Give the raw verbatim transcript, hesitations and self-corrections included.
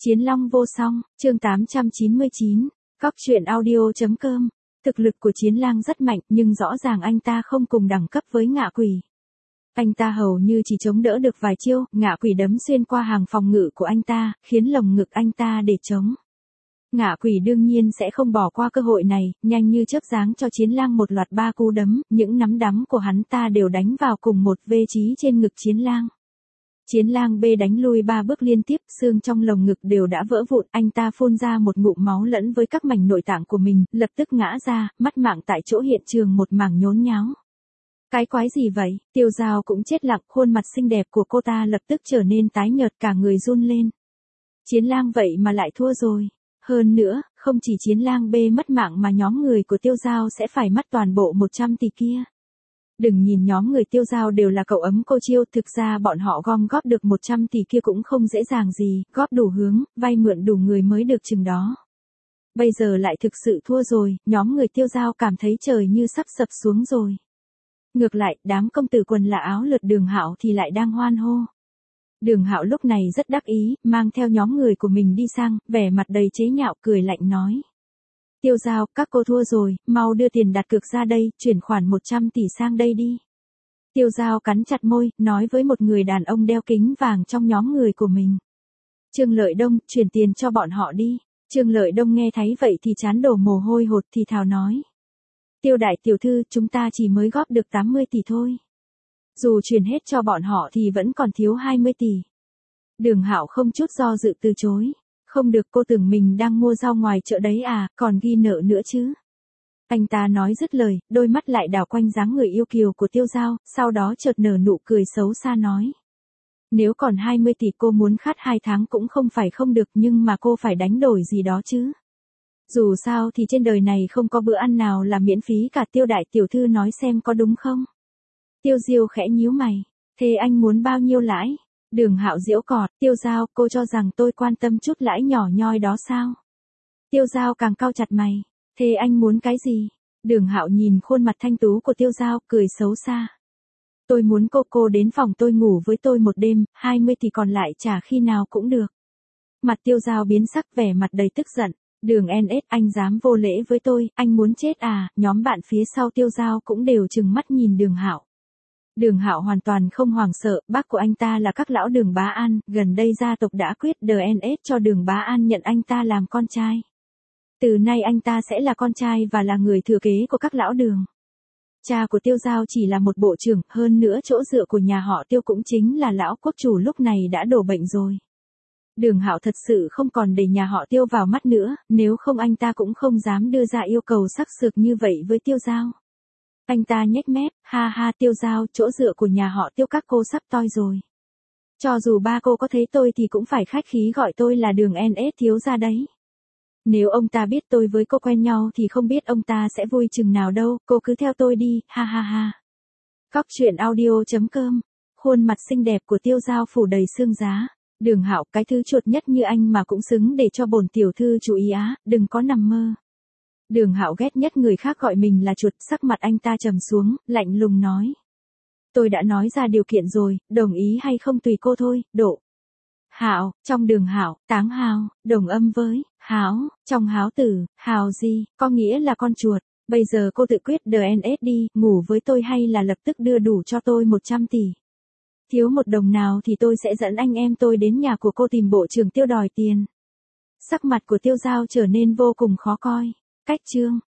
Chiến Long vô song, chương tám trăm chín mươi chín, Cóc truyện audio.com. Thực lực của Chiến Lang rất mạnh, nhưng rõ ràng anh ta không cùng đẳng cấp với Ngạ Quỷ. Anh ta hầu như chỉ chống đỡ được vài chiêu, Ngạ Quỷ đấm xuyên qua hàng phòng ngự của anh ta, khiến lồng ngực anh ta để trống. Ngạ Quỷ đương nhiên sẽ không bỏ qua cơ hội này, nhanh như chớp giáng cho Chiến Lang một loạt ba cú đấm, những nắm đấm của hắn ta đều đánh vào cùng một vị trí trên ngực Chiến Lang. Chiến Lang bê đánh lui ba bước liên tiếp, xương trong lồng ngực đều đã vỡ vụn, anh ta phun ra một ngụm máu lẫn với các mảnh nội tạng của mình, lập tức ngã ra, mất mạng tại chỗ, hiện trường một mảng nhốn nháo. Cái quái gì vậy? Tiêu Dao cũng chết lặng, khuôn mặt xinh đẹp của cô ta lập tức trở nên tái nhợt, cả người run lên. Chiến Lang vậy mà lại thua rồi. Hơn nữa, không chỉ Chiến Lang bê mất mạng mà nhóm người của Tiêu Dao sẽ phải mất toàn bộ một trăm tỷ kia. Đừng nhìn nhóm người Tiêu Dao đều là cậu ấm cô chiêu, thực ra bọn họ gom góp được một trăm tỷ kia cũng không dễ dàng gì, góp đủ hướng, vay mượn đủ người mới được chừng đó. Bây giờ lại thực sự thua rồi, nhóm người Tiêu Dao cảm thấy trời như sắp sập xuống rồi. Ngược lại, đám công tử quần là áo lượt Đường Hạo thì lại đang hoan hô. Đường Hạo lúc này rất đắc ý, mang theo nhóm người của mình đi sang, vẻ mặt đầy chế nhạo, cười lạnh nói. Tiêu Dao, các cô thua rồi, mau đưa tiền đặt cược ra đây, chuyển khoản một trăm tỷ sang đây đi. Tiêu Dao cắn chặt môi, nói với một người đàn ông đeo kính vàng trong nhóm người của mình. Trương Lợi Đông, chuyển tiền cho bọn họ đi. Trương Lợi Đông nghe thấy vậy thì trán đổ mồ hôi hột, thì thào nói. Tiêu đại tiểu thư, chúng ta chỉ mới góp được tám mươi tỷ thôi. Dù chuyển hết cho bọn họ thì vẫn còn thiếu hai mươi tỷ. Đường Hạo không chút do dự từ chối. Không được, cô tưởng mình đang mua rau ngoài chợ đấy à, còn ghi nợ nữa chứ. Anh ta nói dứt lời, đôi mắt lại đảo quanh dáng người yêu kiều của Tiêu Dao, sau đó chợt nở nụ cười xấu xa nói. Nếu còn hai mươi tỷ cô muốn khát hai tháng cũng không phải không được, nhưng mà cô phải đánh đổi gì đó chứ. Dù sao thì trên đời này không có bữa ăn nào là miễn phí cả, Tiêu đại tiểu thư nói xem có đúng không? Tiêu Diêu khẽ nhíu mày, thế anh muốn bao nhiêu lãi? Đường Hạo giễu cợt, Tiêu Dao, cô cho rằng tôi quan tâm chút lãi nhỏ nhoi đó sao? Tiêu Dao càng cau chặt mày, thế anh muốn cái gì? Đường Hạo nhìn khuôn mặt thanh tú của Tiêu Dao, cười xấu xa. Tôi muốn cô cô đến phòng tôi ngủ với tôi một đêm, hai mươi tỷ còn lại trả khi nào cũng được. Mặt Tiêu Dao biến sắc, vẻ mặt đầy tức giận. Đường en ét, anh dám vô lễ với tôi, anh muốn chết à? Nhóm bạn phía sau Tiêu Dao cũng đều trừng mắt nhìn Đường Hạo. Đường Hạo hoàn toàn không hoảng sợ, bác của anh ta là các lão Đường Bá An, gần đây gia tộc đã quyết đê en ét cho Đường Bá An nhận anh ta làm con trai. Từ nay anh ta sẽ là con trai và là người thừa kế của các lão Đường. Cha của Tiêu Dao chỉ là một bộ trưởng, hơn nữa chỗ dựa của nhà họ Tiêu cũng chính là lão quốc chủ lúc này đã đổ bệnh rồi. Đường Hạo thật sự không còn để nhà họ Tiêu vào mắt nữa, nếu không anh ta cũng không dám đưa ra yêu cầu sắc sược như vậy với Tiêu Dao. Anh ta nhếch mép, ha ha, Tiêu Dao, chỗ dựa của nhà họ Tiêu các cô sắp toi rồi. Cho dù ba cô có thấy tôi thì cũng phải khách khí gọi tôi là Đường en ét thiếu gia đấy. Nếu ông ta biết tôi với cô quen nhau thì không biết ông ta sẽ vui chừng nào đâu, cô cứ theo tôi đi, ha ha ha. Cóc truyện audio.com. Khuôn mặt xinh đẹp của Tiêu Dao phủ đầy xương giá. Đường Hạo, cái thứ chuột nhất như anh mà cũng xứng để cho bổn tiểu thư chú ý á, đừng có nằm mơ. Đường Hạo ghét nhất người khác gọi mình là chuột, sắc mặt anh ta trầm xuống, lạnh lùng nói. Tôi đã nói ra điều kiện rồi, đồng ý hay không tùy cô thôi, độ. Hạo, trong Đường Hạo, táng hào, đồng âm với, háo, trong háo tử, hào gì, có nghĩa là con chuột. Bây giờ cô tự quyết đê en ét đi, ngủ với tôi hay là lập tức đưa đủ cho tôi một trăm tỷ. Thiếu một đồng nào thì tôi sẽ dẫn anh em tôi đến nhà của cô tìm bộ trưởng Tiêu đòi tiền. Sắc mặt của Tiêu Dao trở nên vô cùng khó coi. Cách chương